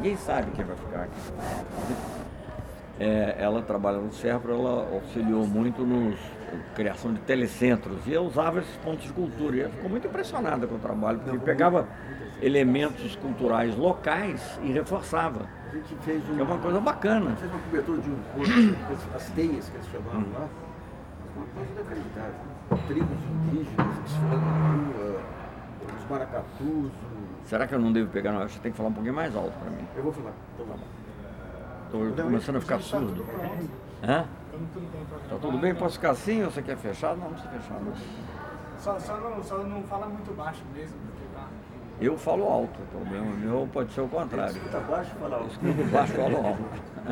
ninguém sabe quem vai ficar aqui. Ela trabalha no SERPRO, ela auxiliou muito na criação de telecentros e eu usava esses pontos de cultura. E ela ficou muito impressionada com o trabalho, porque pegava elementos culturais locais e reforçava. A gente fez Que é uma coisa bacana. fez uma cobertura de um curso, as teias que eles chamavam lá, uma coisa inacreditável. Tribos indígenas desfilando na rua, os maracatus. Será que eu não devo pegar? Não, você tem que falar um pouquinho mais alto para mim. Eu vou falar. Então, tá bom. Estou começando a ficar surdo. Hã? Tá tudo bem? Posso ficar assim ou você quer fechar? Não precisa fechar. Não. Só não fala muito baixo mesmo, porque tá. Eu falo alto, o problema meu pode ser o contrário. Escuta baixo e fala alto. Escuto baixo e falo alto.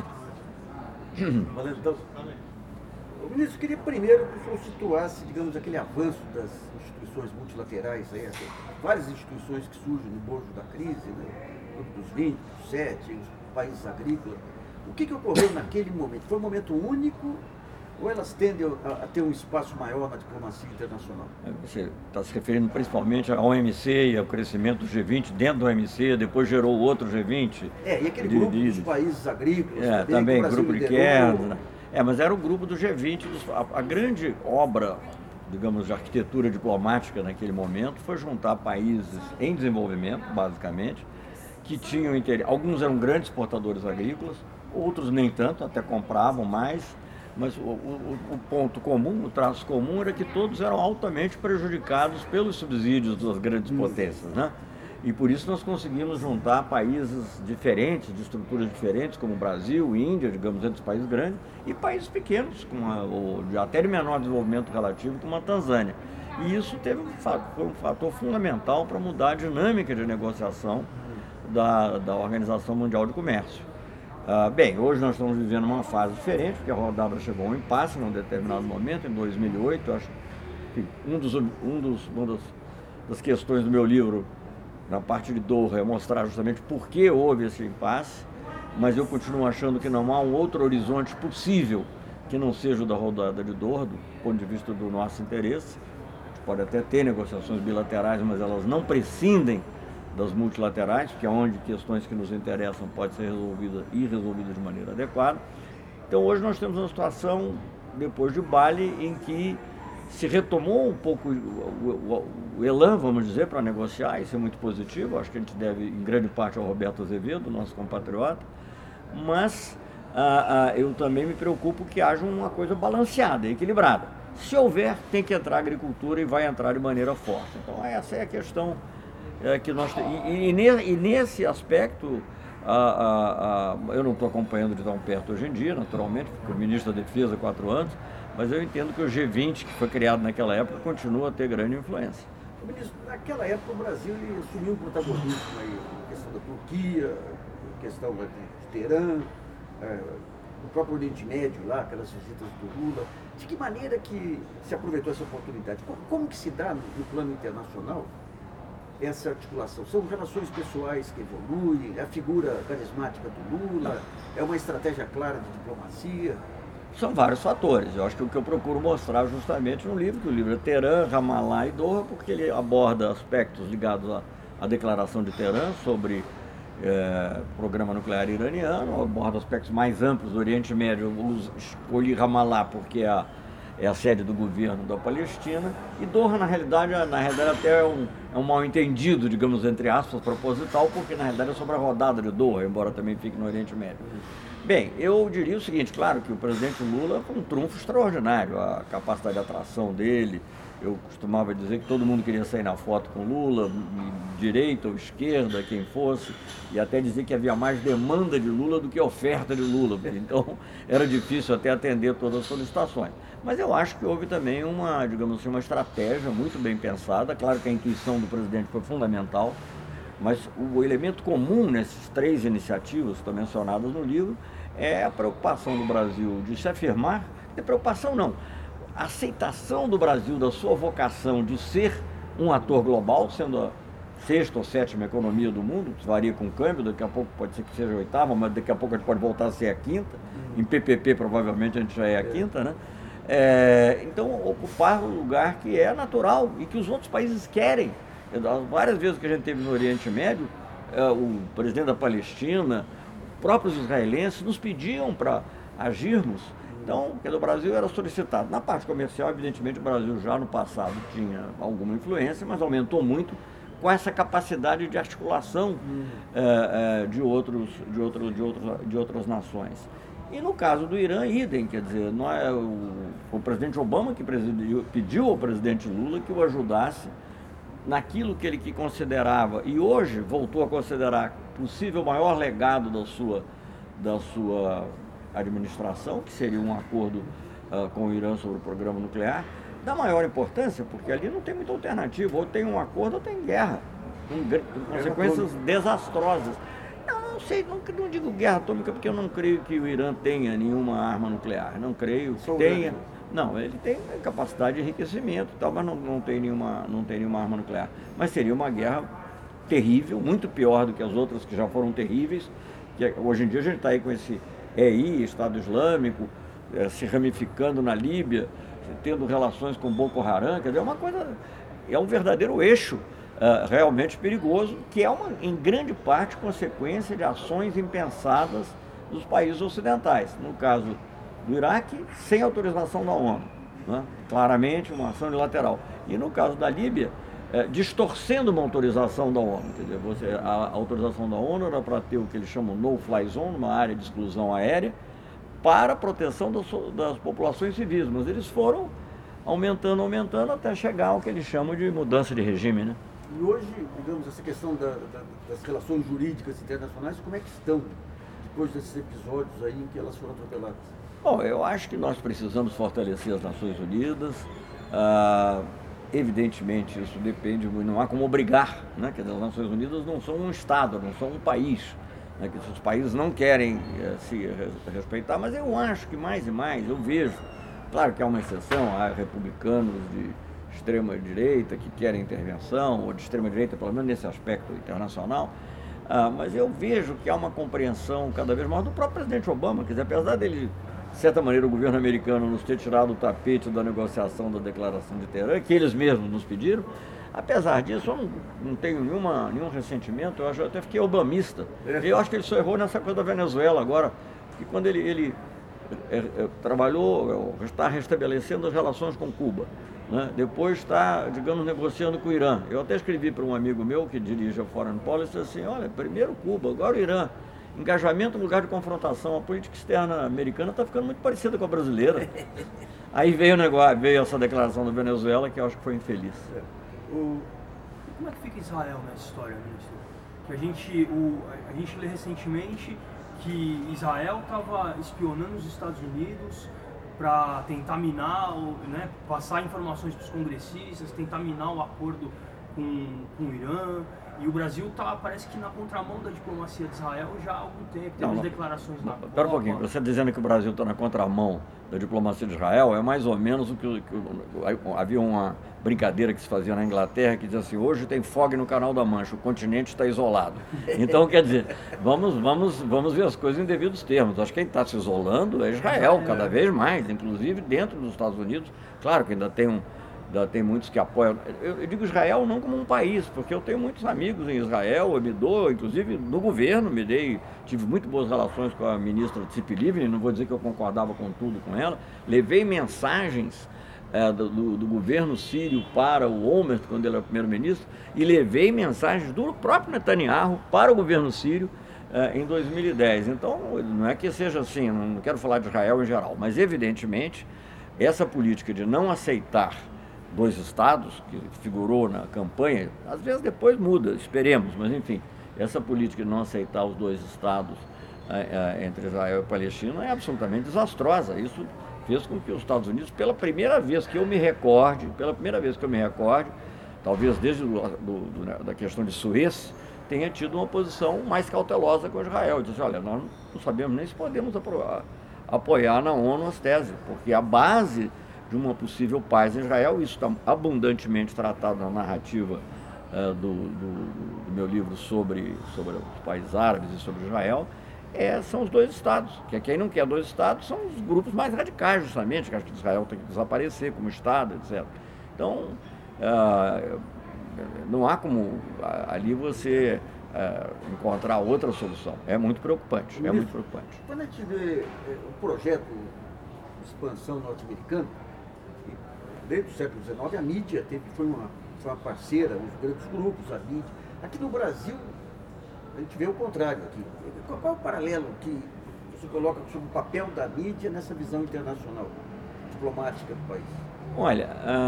Valeu, então. O ministro, queria primeiro que o senhor situasse, digamos, aquele avanço das instituições multilaterais, aí, várias instituições que surgem no bojo da crise, né? O Grupo dos 20, dos 7, os países agrícolas. O que ocorreu naquele momento? Foi um momento único ou elas tendem a ter um espaço maior na diplomacia internacional? Você está se referindo principalmente à OMC e ao crescimento do G20 dentro do OMC, depois gerou outro G20. E aquele grupo dos países agrícolas também grupo de queda. Mas era o grupo do G20. A grande obra, digamos, de arquitetura diplomática naquele momento foi juntar países em desenvolvimento, basicamente, que tinham interesse. Alguns eram grandes exportadores agrícolas, outros nem tanto, até compravam mais, mas o ponto comum, o traço comum era que todos eram altamente prejudicados pelos subsídios das grandes potências, né? E por isso nós conseguimos juntar países diferentes, de estruturas diferentes, como o Brasil, Índia, digamos, entre os países grandes, e países pequenos, até de menor desenvolvimento relativo, como a Tanzânia. E isso foi um fator fundamental para mudar a dinâmica de negociação da Organização Mundial de Comércio. Hoje nós estamos vivendo uma fase diferente, porque a rodada chegou a um impasse num determinado momento, em 2008, acho que uma das questões do meu livro, na parte de Doha, é mostrar justamente por que houve esse impasse, mas eu continuo achando que não há um outro horizonte possível que não seja o da rodada de Doha, do ponto de vista do nosso interesse. A gente pode até ter negociações bilaterais, mas elas não prescindem das multilaterais, que é onde questões que nos interessam podem ser resolvidas e resolvidas de maneira adequada. Então hoje nós temos uma situação, depois de Bali, em que se retomou um pouco o elan, vamos dizer, para negociar. Isso é muito positivo, acho que a gente deve em grande parte ao Roberto Azevedo, nosso compatriota, mas eu também me preocupo que haja uma coisa balanceada, equilibrada. Se houver, tem que entrar a agricultura e vai entrar de maneira forte. Então essa é a questão que nós temos. E nesse aspecto, eu não estou acompanhando de tão perto hoje em dia, naturalmente, porque o ministro da Defesa há 4 anos, mas eu entendo que o G20, que foi criado naquela época, continua a ter grande influência. Ministro, naquela época o Brasil assumiu um protagonismo aí, na questão da Turquia, na questão de Teherã, no próprio Oriente Médio lá, aquelas visitas do Lula. De que maneira que se aproveitou essa oportunidade? Como que se dá no plano internacional essa articulação? São relações pessoais que evoluem, a figura carismática do Lula, é uma estratégia clara de diplomacia? São vários fatores. Eu acho que o que eu procuro mostrar justamente no livro, que o livro é Teherã, Ramallah e Doha, porque ele aborda aspectos ligados à declaração de Teherã sobre programa nuclear iraniano, aborda aspectos mais amplos do Oriente Médio. Eu escolhi Ramallah porque é a sede do governo da Palestina, e Doha, na realidade até é um mal-entendido, digamos, entre aspas, proposital, porque na realidade é sobre a rodada de Doha, embora também fique no Oriente Médio. Bem, eu diria o seguinte, claro que o presidente Lula foi um trunfo extraordinário, a capacidade de atração dele. Eu costumava dizer que todo mundo queria sair na foto com Lula, direita ou esquerda, quem fosse, e até dizer que havia mais demanda de Lula do que oferta de Lula, então era difícil até atender todas as solicitações. Mas eu acho que houve também uma estratégia muito bem pensada. Claro que a intuição do presidente foi fundamental, mas o elemento comum nessas 3 iniciativas que estão mencionadas no livro é a preocupação do Brasil de se afirmar, preocupação não, a aceitação do Brasil da sua vocação de ser um ator global, sendo a 6ª ou 7ª economia do mundo, que varia com o câmbio, daqui a pouco pode ser que seja a 8ª, mas daqui a pouco a gente pode voltar a ser a 5ª, em PPP provavelmente a gente já é a 5ª, né? Então ocupar o lugar que é natural e que os outros países querem. Várias vezes que a gente teve no Oriente Médio, o presidente da Palestina, próprios israelenses nos pediam para agirmos. Então, o Brasil era solicitado. Na parte comercial, evidentemente, o Brasil já no passado tinha alguma influência, mas aumentou muito com essa capacidade de articulação de outras nações. E no caso do Irã, idem, quer dizer, o presidente Obama que pediu ao presidente Lula que o ajudasse naquilo que ele considerava, e hoje voltou a considerar possível maior legado da sua administração, que seria um acordo com o Irã sobre o programa nuclear, da maior importância, porque ali não tem muita alternativa, ou tem um acordo ou tem guerra, com consequências desastrosas. Não sei, não digo guerra atômica, porque eu não creio que o Irã tenha nenhuma arma nuclear, não creio que tenha. Não, ele tem capacidade de enriquecimento e tal, mas não tem nenhuma arma nuclear. Mas seria uma guerra terrível, muito pior do que as outras que já foram terríveis. Que hoje em dia a gente está aí com esse Estado Islâmico, se ramificando na Líbia, tendo relações com Boko Haram, quer dizer, é um verdadeiro eixo realmente perigoso, que é em grande parte consequência de ações impensadas dos países ocidentais. No caso do Iraque, sem autorização da ONU, né? Claramente uma ação unilateral. E no caso da Líbia, distorcendo uma autorização da ONU. Quer dizer, a autorização da ONU era para ter o que eles chamam no-fly zone, uma área de exclusão aérea, para a proteção das populações civis, mas eles foram aumentando até chegar ao que eles chamam de mudança de regime, né? E hoje, digamos, essa questão das relações jurídicas internacionais, como é que estão depois desses episódios aí em que elas foram atropeladas? Bom, eu acho que nós precisamos fortalecer as Nações Unidas. Evidentemente, isso depende, não há como obrigar, né? Quer dizer, as Nações Unidas não são um Estado, não são um país, né? Que os países não querem se respeitar, mas eu acho que mais e mais, eu vejo, claro que há uma exceção, há republicanos de extrema-direita que querem intervenção, ou de extrema-direita, pelo menos nesse aspecto internacional, mas eu vejo que há uma compreensão cada vez maior do próprio presidente Obama, quer dizer, apesar dele, de certa maneira, o governo americano nos ter tirado o tapete da negociação da Declaração de Teherã, que eles mesmos nos pediram, apesar disso, eu não tenho nenhum ressentimento, eu até fiquei obamista. Eu acho que ele só errou nessa coisa da Venezuela agora, porque quando ele está restabelecendo as relações com Cuba, né? Depois está, digamos, negociando com o Irã. Eu até escrevi para um amigo meu que dirige a Foreign Policy assim, olha, primeiro Cuba, agora o Irã. Engajamento no lugar de confrontação. A política externa americana está ficando muito parecida com a brasileira. Aí veio essa declaração da Venezuela, que eu acho que foi infeliz. Como é que fica Israel nessa história, ministro? Que a gente lê recentemente que Israel estava espionando os Estados Unidos para tentar minar, né, passar informações para os congressistas, tentar minar o acordo com o Irã. E o Brasil parece que na contramão da diplomacia de Israel já há algum tempo, temos declarações da Copa. Espera um pouquinho, você dizendo que o Brasil está na contramão da diplomacia de Israel, é mais ou menos o que havia uma brincadeira que se fazia na Inglaterra, que dizia assim, hoje tem fog no Canal da Mancha, o continente está isolado. Então, quer dizer, vamos ver as coisas em devidos termos. Acho que quem está se isolando é Israel, cada vez mais, inclusive dentro dos Estados Unidos. Claro que ainda tem muitos que apoiam. Eu digo Israel não como um país, porque eu tenho muitos amigos em Israel, eu me dou, inclusive no governo, tive muito boas relações com a ministra Tzipi Livni, não vou dizer que eu concordava com tudo com ela, levei mensagens do governo sírio para o Olmert, quando ele era primeiro-ministro, e levei mensagens do próprio Netanyahu para o governo sírio em 2010. Então, não é que seja assim, não quero falar de Israel em geral, mas evidentemente, essa política de não aceitar dois estados, que figurou na campanha, às vezes depois muda, esperemos, mas enfim, essa política de não aceitar os dois estados entre Israel e Palestina é absolutamente desastrosa. Isso fez com que os Estados Unidos, pela primeira vez que eu me recorde, talvez desde da questão de Suez, tenha tido uma posição mais cautelosa com Israel. Disse, olha, nós não sabemos nem se podemos apoiar na ONU as teses, porque a base de uma possível paz em Israel, isso está abundantemente tratado na narrativa do meu livro sobre os países árabes e sobre Israel, são os dois estados, que quem não quer dois estados são os grupos mais radicais, justamente, que acham que Israel tem que desaparecer como estado, etc. Então, não há como ali você encontrar outra solução. É muito preocupante, é muito preocupante. Quando a gente vê o projeto de expansão norte-americano, desde o século XIX, a mídia foi uma parceira, os grandes grupos, a mídia. Aqui no Brasil, a gente vê o contrário. Aqui. Qual é o paralelo que você coloca sobre o papel da mídia nessa visão internacional, diplomática do país? Olha,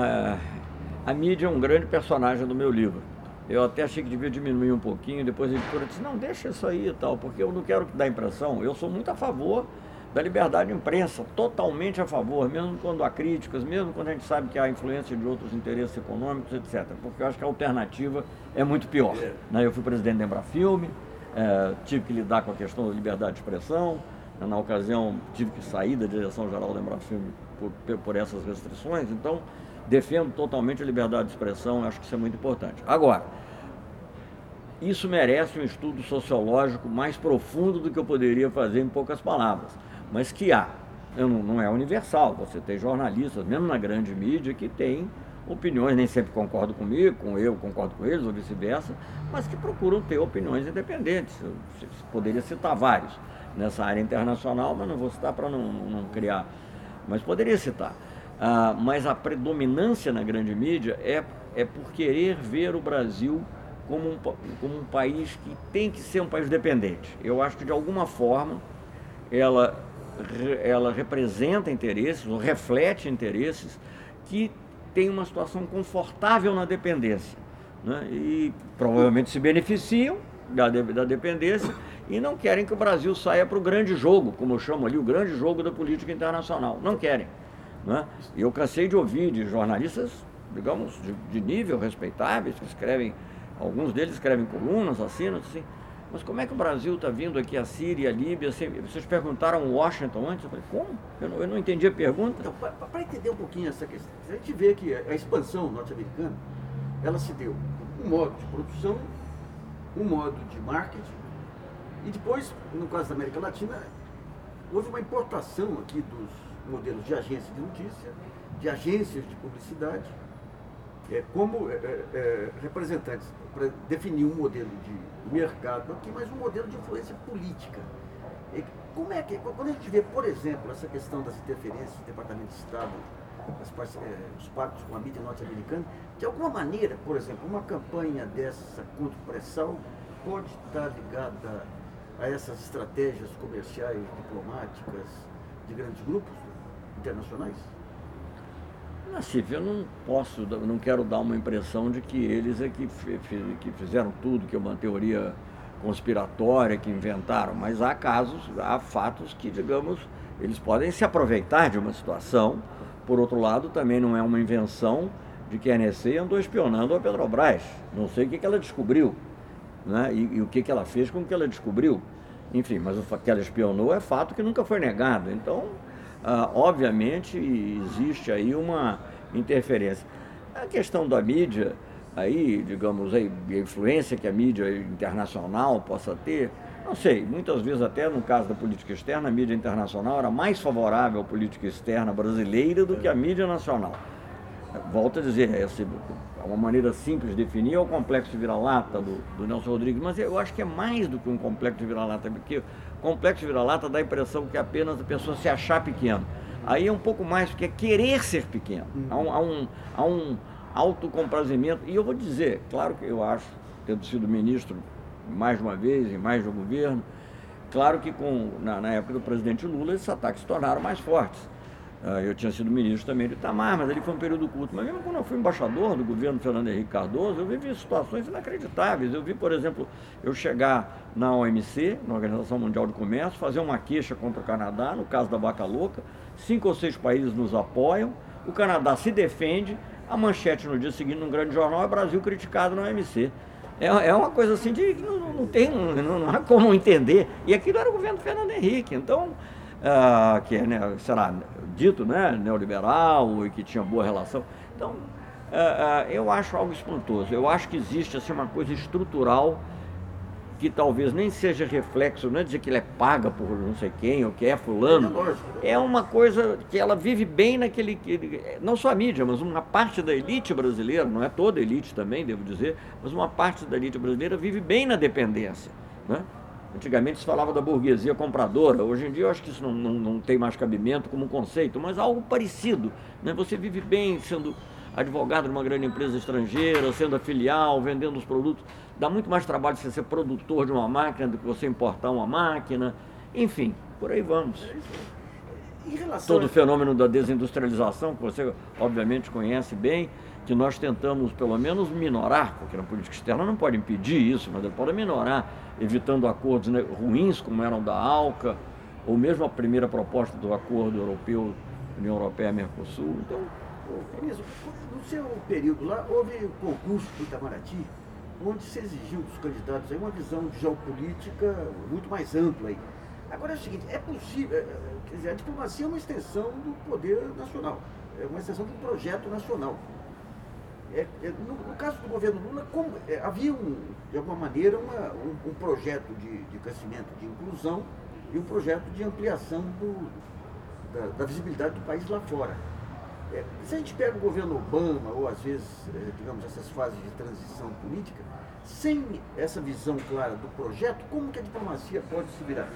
a mídia é um grande personagem do meu livro. Eu até achei que devia diminuir um pouquinho, depois a editora disse, não, deixa isso aí e tal, porque eu não quero dar a impressão, eu sou muito a favor da liberdade de imprensa, totalmente a favor, mesmo quando há críticas, mesmo quando a gente sabe que há influência de outros interesses econômicos, etc. Porque eu acho que a alternativa é muito pior. Eu fui presidente da Embrafilme, tive que lidar com a questão da liberdade de expressão, na ocasião tive que sair da direção-geral da Embrafilme por essas restrições, então defendo totalmente a liberdade de expressão, acho que isso é muito importante. Agora, isso merece um estudo sociológico mais profundo do que eu poderia fazer em poucas palavras, mas que há, não é universal, você tem jornalistas, mesmo na grande mídia, que têm opiniões, nem sempre concordam comigo, eu concordo com eles, ou vice-versa, mas que procuram ter opiniões independentes. Eu poderia citar vários nessa área internacional, mas não vou citar para não criar, mas poderia citar. Mas a predominância na grande mídia é por querer ver o Brasil como um país que tem que ser um país dependente. Eu acho que, de alguma forma, ela representa interesses, ou reflete interesses, que tem uma situação confortável na dependência, né? E provavelmente se beneficiam da dependência e não querem que o Brasil saia para o grande jogo, como eu chamo ali, o grande jogo da política internacional. Não querem. Né? E eu cansei de ouvir de jornalistas, digamos, de nível respeitáveis, que escrevem, alguns deles escrevem colunas, assinam, assim, mas como é que o Brasil está vindo aqui, a Síria, a Líbia, assim, vocês perguntaram Washington antes? Eu falei, como? Eu não entendi a pergunta. Então, para entender um pouquinho essa questão, a gente vê que a expansão norte-americana, ela se deu um modo de produção, um modo de marketing, e depois, no caso da América Latina, houve uma importação aqui dos modelos de agência de notícia, de agências de publicidade, como representantes para definir um modelo de mercado aqui, mas um modelo de influência política. Como é que, quando a gente vê, por exemplo, essa questão das interferências do Departamento de Estado, os pactos com a mídia norte-americana, de alguma maneira, por exemplo, uma campanha dessa contra o pré-sal pode estar ligada a essas estratégias comerciais, diplomáticas de grandes grupos internacionais? Silvio, eu não quero dar uma impressão de que eles é que fizeram tudo, que é uma teoria conspiratória, que inventaram, mas há fatos que, digamos, eles podem se aproveitar de uma situação. Por outro lado, também não é uma invenção de que a NSC andou espionando a Petrobras. Não sei o que ela descobriu, né? E o que ela fez com o que ela descobriu. Enfim, mas o que ela espionou é fato que nunca foi negado. Então, obviamente, existe aí uma interferência. A questão da mídia, aí, digamos, a influência que a mídia internacional possa ter, não sei, muitas vezes até no caso da política externa, a mídia internacional era mais favorável à política externa brasileira do que a mídia nacional. Volto a dizer, é uma maneira simples de definir, é o complexo de vira-lata do Nelson Rodrigues, mas eu acho que é mais do que um complexo de vira-lata, porque o complexo de vira-lata dá a impressão que é apenas a pessoa se achar pequeno. Aí é um pouco mais, porque é querer ser pequeno, há um autocomprazimento. E eu vou dizer, claro que eu acho, tendo sido ministro mais de uma vez, em mais de um governo, claro que na época do presidente Lula, esses ataques se tornaram mais fortes. Eu tinha sido ministro também do Itamar, mas ali foi um período curto. Mas mesmo quando eu fui embaixador do governo Fernando Henrique Cardoso, eu vivi situações inacreditáveis. Eu vi, por exemplo, eu chegar na OMC, na Organização Mundial do Comércio, fazer uma queixa contra o Canadá, no caso da vaca louca. 5 ou 6 países nos apoiam, o Canadá se defende, a manchete no dia seguinte, num grande jornal, é Brasil criticado na OMC. É uma coisa assim de não há como entender. E aquilo era o governo Fernando Henrique. Então, que é, né, será dito, né, neoliberal e que tinha boa relação. Então, eu acho algo espantoso. Eu acho que existe assim, uma coisa estrutural que talvez nem seja reflexo, não é dizer que ele é paga por não sei quem, ou que é fulano, é uma coisa que ela vive bem naquele, não só a mídia, mas uma parte da elite brasileira, não é toda a elite também, devo dizer, mas uma parte da elite brasileira vive bem na dependência, né? Antigamente se falava da burguesia compradora, hoje em dia eu acho que isso não tem mais cabimento como conceito, mas algo parecido, né? Você vive bem sendo advogado de uma grande empresa estrangeira, sendo a filial, vendendo os produtos. Dá muito mais trabalho você ser produtor de uma máquina do que você importar uma máquina. Enfim, por aí vamos. Em relação Todo o fenômeno da desindustrialização, que você obviamente conhece bem, que nós tentamos pelo menos minorar, porque na política externa não pode impedir isso, mas ele pode minorar, evitando acordos, né, ruins como eram da ALCA, ou mesmo a primeira proposta do acordo europeu, União Europeia-Mercosul. Então, no seu período lá, houve concurso do Itamaraty, onde se exigiu dos candidatos aí uma visão de geopolítica muito mais ampla aí. Agora é o seguinte, é possível, quer dizer, a diplomacia é uma extensão do poder nacional, é uma extensão do projeto nacional. No caso do governo Lula, havia, de alguma maneira, um projeto de crescimento, de inclusão e um projeto de ampliação da visibilidade do país lá fora. Se a gente pega o governo Obama, ou às vezes, digamos, essas fases de transição política, sem essa visão clara do projeto, como que a diplomacia pode se virar?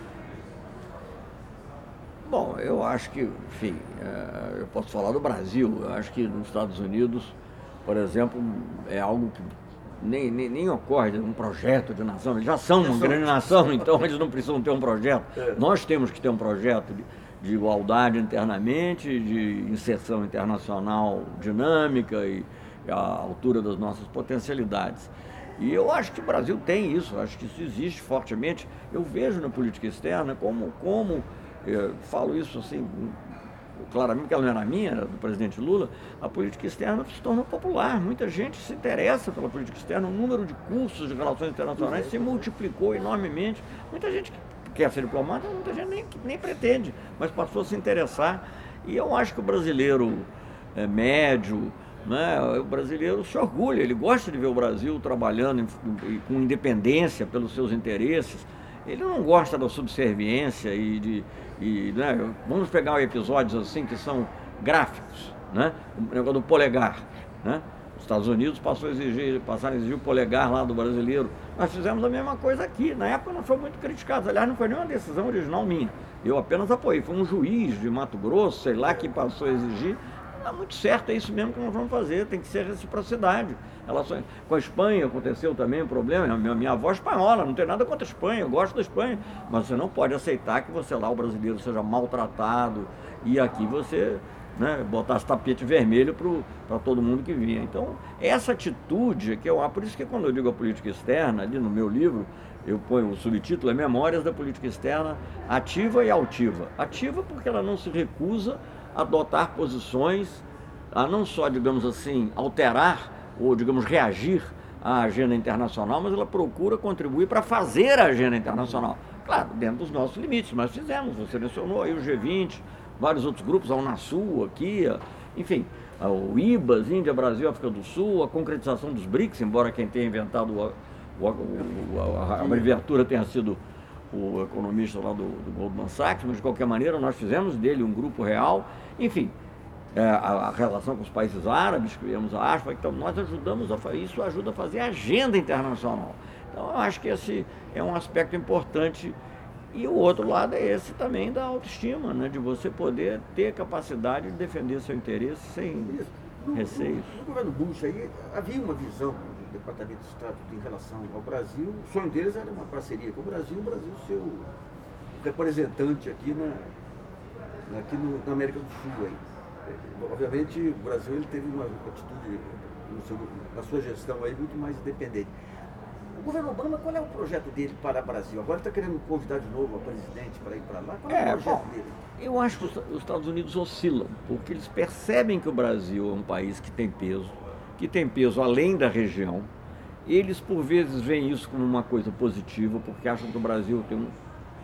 Bom, eu acho que, enfim, eu posso falar do Brasil. Eu acho que nos Estados Unidos, por exemplo, é algo que nem ocorre, um projeto de nação. Eles já são uma grande nação, então eles não precisam ter um projeto. Nós temos que ter um projeto de igualdade internamente, de inserção internacional dinâmica e à altura das nossas potencialidades. E eu acho que o Brasil tem isso, acho que isso existe fortemente. Eu vejo na política externa como falo isso assim, claramente, que ela não era minha, era do presidente Lula, a política externa se tornou popular. Muita gente se interessa pela política externa, o número de cursos de relações internacionais se multiplicou enormemente. Muita gente quer ser diplomata, muita gente nem pretende, mas passou a se interessar. E eu acho que o brasileiro médio, né, o brasileiro se orgulha, ele gosta de ver o Brasil trabalhando com independência pelos seus interesses. Ele não gosta da subserviência né, vamos pegar episódios assim que são gráficos, né? O negócio do polegar, né? Os Estados Unidos passaram a exigir o polegar lá do brasileiro. Nós fizemos a mesma coisa aqui. Na época não foi muito criticado. Aliás, não foi nenhuma decisão original minha. Eu apenas apoiei. Foi um juiz de Mato Grosso, sei lá, que passou a exigir. Não é muito certo, é isso mesmo que nós vamos fazer. Tem que ser reciprocidade. Com a Espanha aconteceu também um problema. Minha avó é espanhola, não tem nada contra a Espanha, eu gosto da Espanha. Mas você não pode aceitar que você lá, o brasileiro, seja maltratado e aqui você, né, botasse tapete vermelho para todo mundo que vinha. Então, essa atitude que por isso que quando eu digo a política externa, ali no meu livro, eu ponho o subtítulo, é Memórias da Política Externa Ativa e Altiva. Ativa porque ela não se recusa a adotar posições, a não só, digamos assim, alterar ou, digamos, reagir à agenda internacional, mas ela procura contribuir para fazer a agenda internacional. Claro, dentro dos nossos limites, mas fizemos, você mencionou aí o G20, vários outros grupos, a Unasul aqui, enfim, o IBAS, Índia, Brasil, África do Sul, a concretização dos BRICS, embora quem tenha inventado a abreviatura tenha sido o economista lá do Goldman Sachs, mas de qualquer maneira nós fizemos dele um grupo real, enfim, a relação com os países árabes, criamos a ASPA, então nós ajudamos isso ajuda a fazer a agenda internacional. Então eu acho que esse é um aspecto importante. E o outro lado é esse também da autoestima, né? De você poder ter capacidade de defender seu interesse sem receios. No governo Bush aí havia uma visão do Departamento de Estado em relação ao Brasil. O sonho deles era uma parceria com o Brasil ser o representante aqui na América do Sul. Aí. Obviamente o Brasil ele teve uma atitude na sua gestão aí muito mais independente. O governo Obama, qual é o projeto dele para o Brasil? Agora está querendo convidar de novo a presidente para ir para lá. Qual é o projeto dele? Eu acho que os Estados Unidos oscilam, porque eles percebem que o Brasil é um país que tem peso além da região. Eles, por vezes, veem isso como uma coisa positiva, porque acham que o Brasil tem um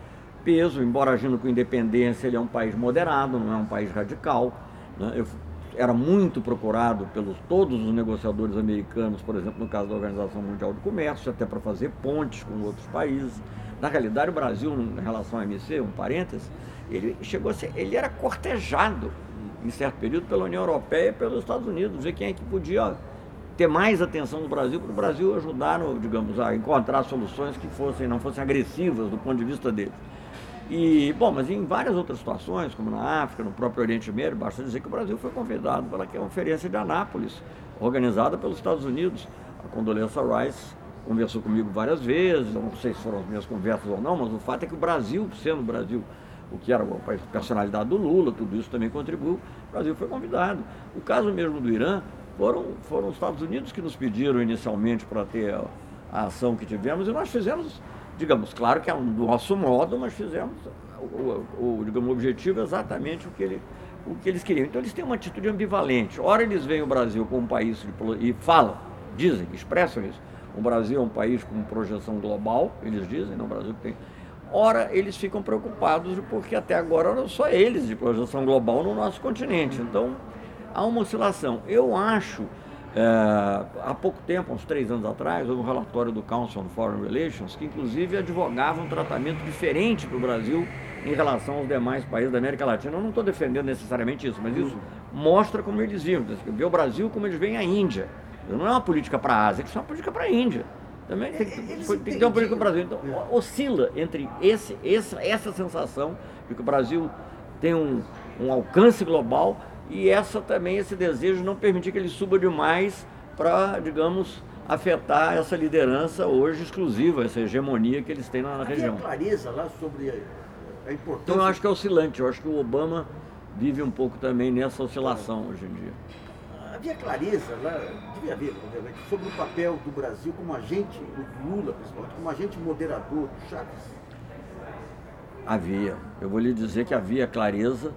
peso, embora agindo com independência, ele é um país moderado, não é um país radical, né? era muito procurado pelos todos os negociadores americanos, por exemplo, no caso da Organização Mundial do Comércio, até para fazer pontes com outros países. Na realidade, o Brasil, em relação ao OMC, um parênteses, ele chegou a ser, ele era cortejado, em certo período, pela União Europeia e pelos Estados Unidos, ver quem é que podia ter mais atenção no Brasil, para o Brasil ajudar, digamos, a encontrar soluções que não fossem agressivas do ponto de vista deles. E, bom, mas em várias outras situações, como na África, no próprio Oriente Médio, basta dizer que o Brasil foi convidado pela Conferência de Anápolis, organizada pelos Estados Unidos. A Condoleezza Rice conversou comigo várias vezes, eu não sei se foram as minhas conversas ou não, mas o fato é que o Brasil, sendo o Brasil, o que era a personalidade do Lula, tudo isso também contribuiu, o Brasil foi convidado. O caso mesmo do Irã, foram os Estados Unidos que nos pediram inicialmente para ter a ação que tivemos, e nós fizemos, digamos, claro que é do nosso modo, mas fizemos digamos, o objetivo exatamente o que eles queriam. Então eles têm uma atitude ambivalente. Ora eles veem o Brasil como um país e falam, dizem, expressam isso. O Brasil é um país com projeção global, eles dizem, não, o Brasil tem. Ora eles ficam preocupados porque até agora eram só eles de projeção global no nosso continente. Então há uma oscilação. Eu acho, há pouco tempo, uns 3 anos atrás, houve um relatório do Council on Foreign Relations que inclusive advogava um tratamento diferente para o Brasil em relação aos demais países da América Latina. Eu não estou defendendo necessariamente isso, mas isso mostra como eles viam. Vê o Brasil como eles veem a Índia. Não é uma política para a Ásia, é uma política para a Índia. Também tem que ter uma política para o Brasil. Então, oscila entre essa sensação de que o Brasil tem um alcance global e esse desejo de não permitir que ele suba demais para, digamos, afetar essa liderança hoje exclusiva, essa hegemonia que eles têm na região. Tem clareza lá sobre a importância... Então eu acho que é oscilante, eu acho que o Obama vive um pouco também nessa oscilação hoje em dia. Havia clareza lá, devia haver, obviamente, sobre o papel do Brasil como agente, do Lula principalmente, como agente moderador do Chaves? Havia. Eu vou lhe dizer que havia clareza.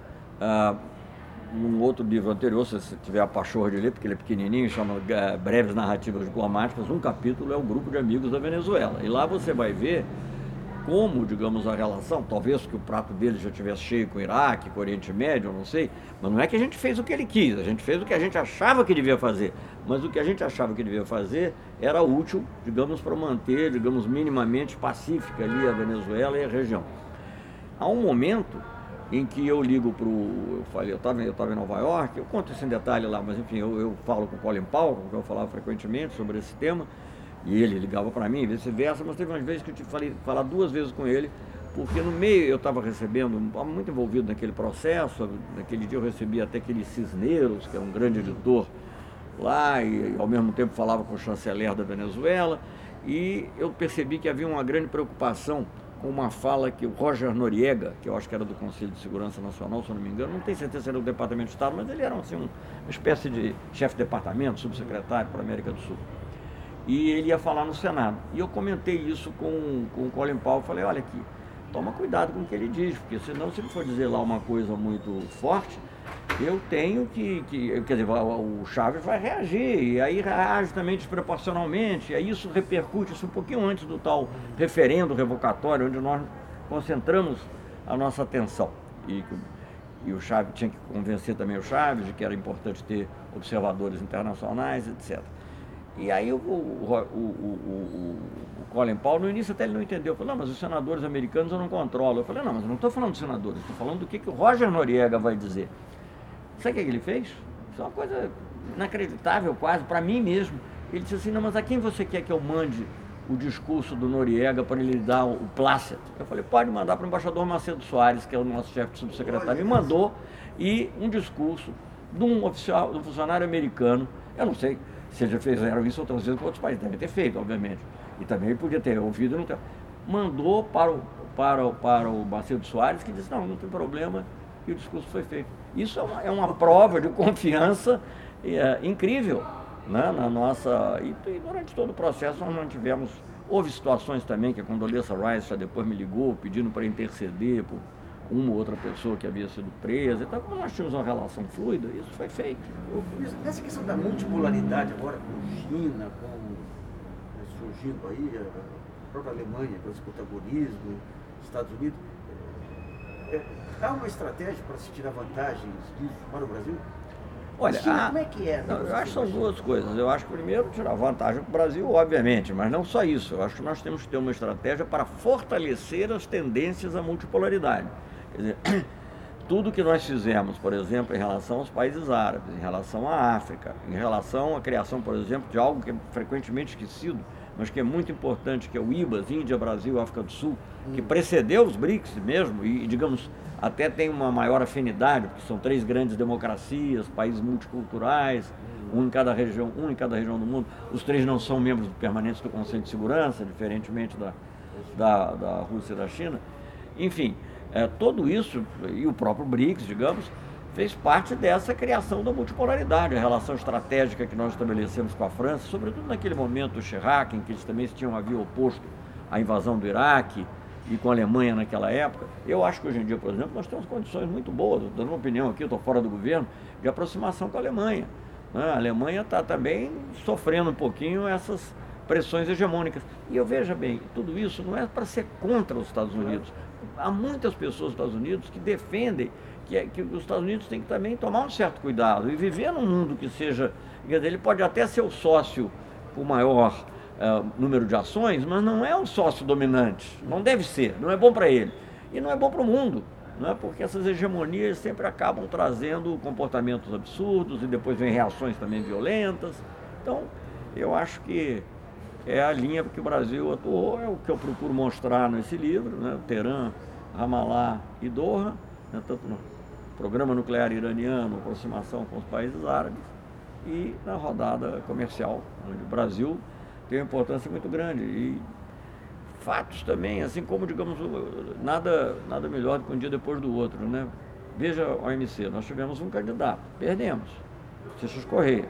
Num outro livro anterior, se você tiver a pachorra de ler, porque ele é pequenininho, chama Breves Narrativas Diplomáticas, um capítulo é o Grupo de Amigos da Venezuela. E lá você vai ver como, digamos, a relação, talvez que o prato dele já estivesse cheio com o Iraque, com o Oriente Médio, eu não sei, mas não é que a gente fez o que ele quis, a gente fez o que a gente achava que devia fazer, mas o que a gente achava que devia fazer era útil, digamos, para manter, digamos, minimamente pacífica ali a Venezuela e a região. Há um momento em que eu ligo para o... Eu estava em Nova York, eu conto isso em detalhe lá, mas enfim, eu falo com o Colin Powell, com quem eu falava frequentemente sobre esse tema, e ele ligava para mim, vice-versa, mas teve umas vezes que eu tive que falar 2 vezes com ele, porque no meio eu estava recebendo, muito envolvido naquele processo, naquele dia eu recebi até aquele Cisneros, que é um grande editor lá, e ao mesmo tempo falava com o chanceler da Venezuela, e eu percebi que havia uma grande preocupação com uma fala que o Roger Noriega, que eu acho que era do Conselho de Segurança Nacional, se eu não me engano, não tenho certeza se era do Departamento de Estado, mas ele era assim, uma espécie de chefe de departamento, subsecretário para a América do Sul. E ele ia falar no Senado. E eu comentei isso com o Colin Powell, falei, olha aqui, toma cuidado com o que ele diz, porque senão se ele for dizer lá uma coisa muito forte, eu tenho quer dizer, o Chaves vai reagir, e aí reage também desproporcionalmente, e aí isso repercute, isso um pouquinho antes do tal referendo revocatório, onde nós concentramos a nossa atenção. E o Chaves tinha que convencer também o Chaves de que era importante ter observadores internacionais, etc. E aí o Colin Powell, no início até ele não entendeu, falou, não, mas os senadores americanos eu não controlo. Eu falei, não, mas eu não estou falando dos senadores, estou falando do que o Roger Noriega vai dizer. Sabe o que ele fez? Isso é uma coisa inacreditável quase, para mim mesmo. Ele disse assim, não, mas a quem você quer que eu mande o discurso do Noriega para ele dar o plácito? Eu falei, pode mandar para o embaixador Macedo Soares, que é o nosso chefe de subsecretário. Me mandou, e um discurso de um oficial, de um funcionário americano, eu não sei se eles já fizeram isso outras vezes com outros países, deve ter feito, obviamente. E também ele podia ter ouvido, não ter. Mandou para o Macedo Soares, que disse, não tem problema, e o discurso foi feito. Isso é uma prova de confiança incrível, né, na nossa... E durante todo o processo nós mantivemos... Houve situações também que a Condoleezza Rice já depois me ligou pedindo para interceder por uma ou outra pessoa que havia sido presa. Então, como nós tínhamos uma relação fluida, isso foi feito. Nessa questão da multipolaridade agora, com China, surgindo aí, a própria Alemanha com esse protagonismo, Estados Unidos, há uma estratégia para se tirar vantagens disso para o Brasil? Olha, China, como é que é? não, eu acho que são duas coisas. Eu acho que primeiro tirar vantagem para o Brasil, obviamente, mas não só isso. Eu acho que nós temos que ter uma estratégia para fortalecer as tendências à multipolaridade. Quer dizer, tudo que nós fizemos, por exemplo, em relação aos países árabes, em relação à África, em relação à criação, por exemplo, de algo que é frequentemente esquecido, mas que é muito importante, que é o IBAS, Índia, Brasil, África do Sul, que precedeu os BRICS mesmo e, digamos, até tem uma maior afinidade, porque são 3 grandes democracias, países multiculturais, um em cada região do mundo. Os 3 não são membros permanentes do Conselho de Segurança, diferentemente da Rússia e da China. Enfim, tudo isso, e o próprio BRICS, digamos, fez parte dessa criação da multipolaridade, a relação estratégica que nós estabelecemos com a França, sobretudo naquele momento do Chirac, em que eles também haviam oposto à invasão do Iraque, e com a Alemanha naquela época. Eu acho que hoje em dia, por exemplo, nós temos condições muito boas, dando uma opinião aqui, eu estou fora do governo, de aproximação com a Alemanha. A Alemanha está também sofrendo um pouquinho essas pressões hegemônicas. E eu veja bem, tudo isso não é para ser contra os Estados Unidos. Há muitas pessoas nos Estados Unidos que defendem que os Estados Unidos têm que também tomar um certo cuidado e viver num mundo que seja... Quer dizer, ele pode até ser o sócio com maior número de ações, mas não é um sócio dominante, não deve ser, não é bom para ele e não é bom para o mundo, não é? Porque essas hegemonias sempre acabam trazendo comportamentos absurdos e depois vem reações também violentas. Então, eu acho que é a linha que o Brasil atuou, é o que eu procuro mostrar nesse livro, né? Teherã, Ramallah e Doha, né? Tanto no programa nuclear iraniano, aproximação com os países árabes, e na rodada comercial, onde o Brasil tem uma importância muito grande. E fatos também, assim como, digamos, nada melhor do que um dia depois do outro, né? Veja a OMC, nós tivemos um candidato, perdemos, Seixas Correia.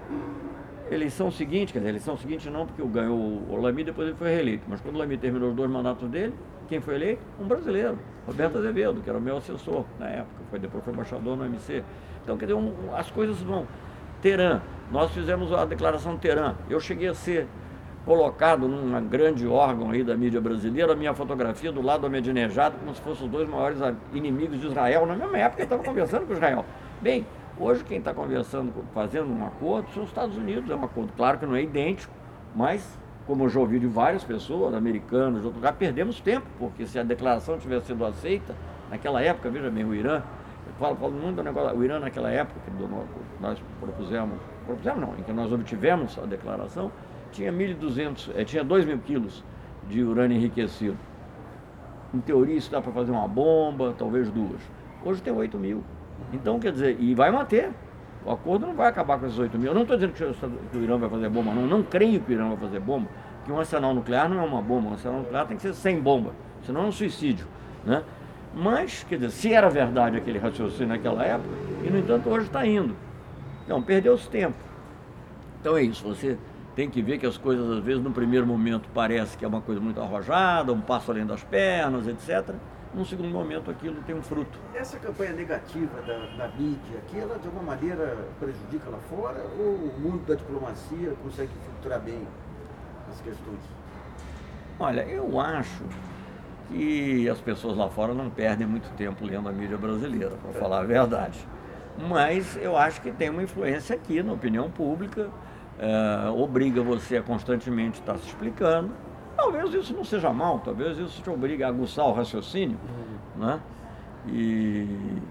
Eleição seguinte, quer dizer, eleição seguinte não, porque ganhou o Lamy, depois ele foi reeleito, mas quando o Lamy terminou os 2 mandatos dele, quem foi eleito? Um brasileiro, Roberto Azevedo, que era o meu assessor na época, depois foi embaixador no OMC. Então, quer dizer, as coisas vão. Teherã, nós fizemos a declaração de Teherã, eu cheguei a ser colocado num grande órgão aí da mídia brasileira, a minha fotografia do lado do Ahmadinejad, como se fossem os 2 maiores inimigos de Israel. Na mesma época, ele estava conversando com Israel. Bem, hoje quem está conversando, fazendo um acordo, são os Estados Unidos. É um acordo, claro que não é idêntico, mas, como eu já ouvi de várias pessoas, americanas, de outro lugar, perdemos tempo, porque se a declaração tivesse sido aceita, naquela época, veja bem, o Irã, eu falo muito do negócio, o Irã naquela época, que nós propusemos não, em que nós obtivemos a declaração, tinha 1.200, tinha 2.000 quilos de urânio enriquecido. Em teoria isso dá para fazer uma bomba, talvez 2. Hoje tem 8.000. Então, quer dizer, e vai manter. O acordo não vai acabar com esses 8.000. Eu não estou dizendo que o Irã vai fazer bomba, não creio que o Irã vai fazer bomba, que um arsenal nuclear não é uma bomba, um arsenal nuclear tem que ser sem bomba, senão é um suicídio, né? Mas, quer dizer, se era verdade aquele raciocínio naquela época, e no entanto hoje está indo. Então, perdeu-se tempo. Então é isso, você tem que ver que as coisas, às vezes, no primeiro momento, parece que é uma coisa muito arrojada, um passo além das pernas, etc. Num segundo momento, aquilo tem um fruto. Essa campanha negativa da mídia aqui, ela de alguma maneira prejudica lá fora, ou o mundo da diplomacia consegue filtrar bem as questões? Olha, eu acho que as pessoas lá fora não perdem muito tempo lendo a mídia brasileira, para falar a verdade. Mas eu acho que tem uma influência aqui na opinião pública, obriga você a constantemente estar se explicando. Talvez isso não seja mal, talvez isso te obrigue a aguçar o raciocínio, né? E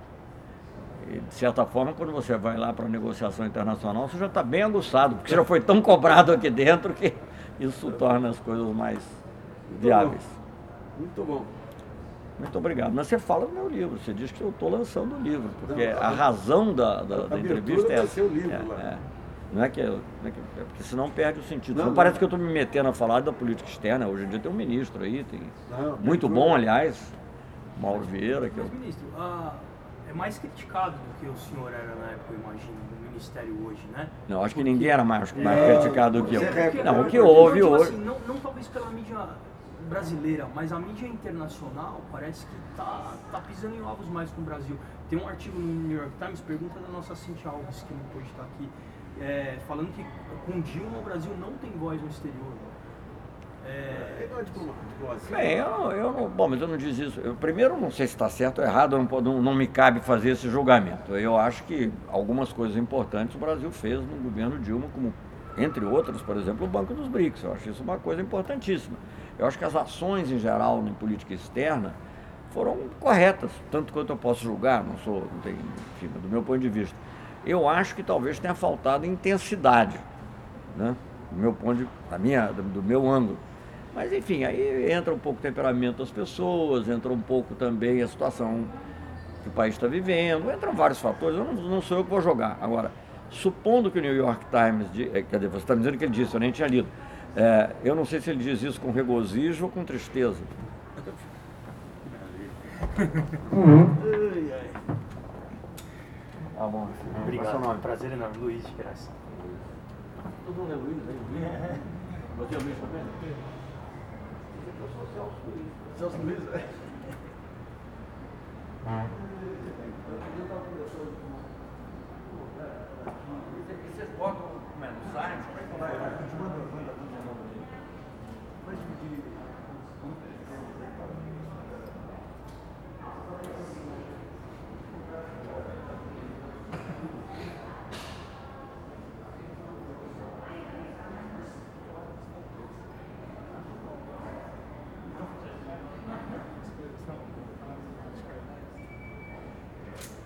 de certa forma, quando você vai lá para a negociação internacional, você já está bem aguçado, porque já foi tão cobrado aqui dentro que isso torna as coisas mais viáveis. Muito bom. Muito obrigado. Mas você fala do meu livro, você diz que eu estou lançando o livro, porque a razão da entrevista é essa. Seu livro lá. Não é que porque senão perde o sentido. Não parece que eu estou me metendo a falar da política externa. Hoje em dia tem um ministro aí, muito bom, aliás, Mauro Vieira. Mas, ministro, é mais criticado do que o senhor era na época, eu imagino, no Ministério hoje, né? Não, acho que ninguém era mais criticado do que eu. Não, o que houve hoje... Assim, não talvez pela mídia brasileira, mas a mídia internacional parece que tá pisando em ovos mais com o Brasil. Tem um artigo no New York Times, pergunta da nossa Cintia Alves, que não pôde estar aqui, falando que com Dilma o Brasil não tem voz no exterior. Igual a diplomacia. Bem, eu não, bom, mas eu não disse isso. Eu, primeiro, não sei se está certo ou errado, não me cabe fazer esse julgamento. Eu acho que algumas coisas importantes o Brasil fez no governo Dilma, como, entre outras, por exemplo, o Banco dos BRICS. Eu acho isso uma coisa importantíssima. Eu acho que as ações, em geral, na política externa, foram corretas, tanto quanto eu posso julgar, não tenho, enfim, do meu ponto de vista. Eu acho que talvez tenha faltado intensidade, né? Do meu ângulo. Mas, enfim, aí entra um pouco o temperamento das pessoas, entra um pouco também a situação que o país está vivendo, entram vários fatores, eu não sou eu que vou jogar. Agora, supondo que o New York Times, quer dizer, você está me dizendo que ele disse, eu nem tinha lido, eu não sei se ele diz isso com regozijo ou com tristeza. Tá bom. Obrigado. Nome. Prazer enorme. Luiz de Graça. Todo mundo é Luiz, né? Você é Luiz também? Eu sou Celso Luiz. Celso Luiz, Vocês botam no site? Como é que vai?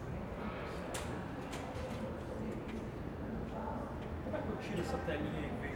Tira essa telinha aí.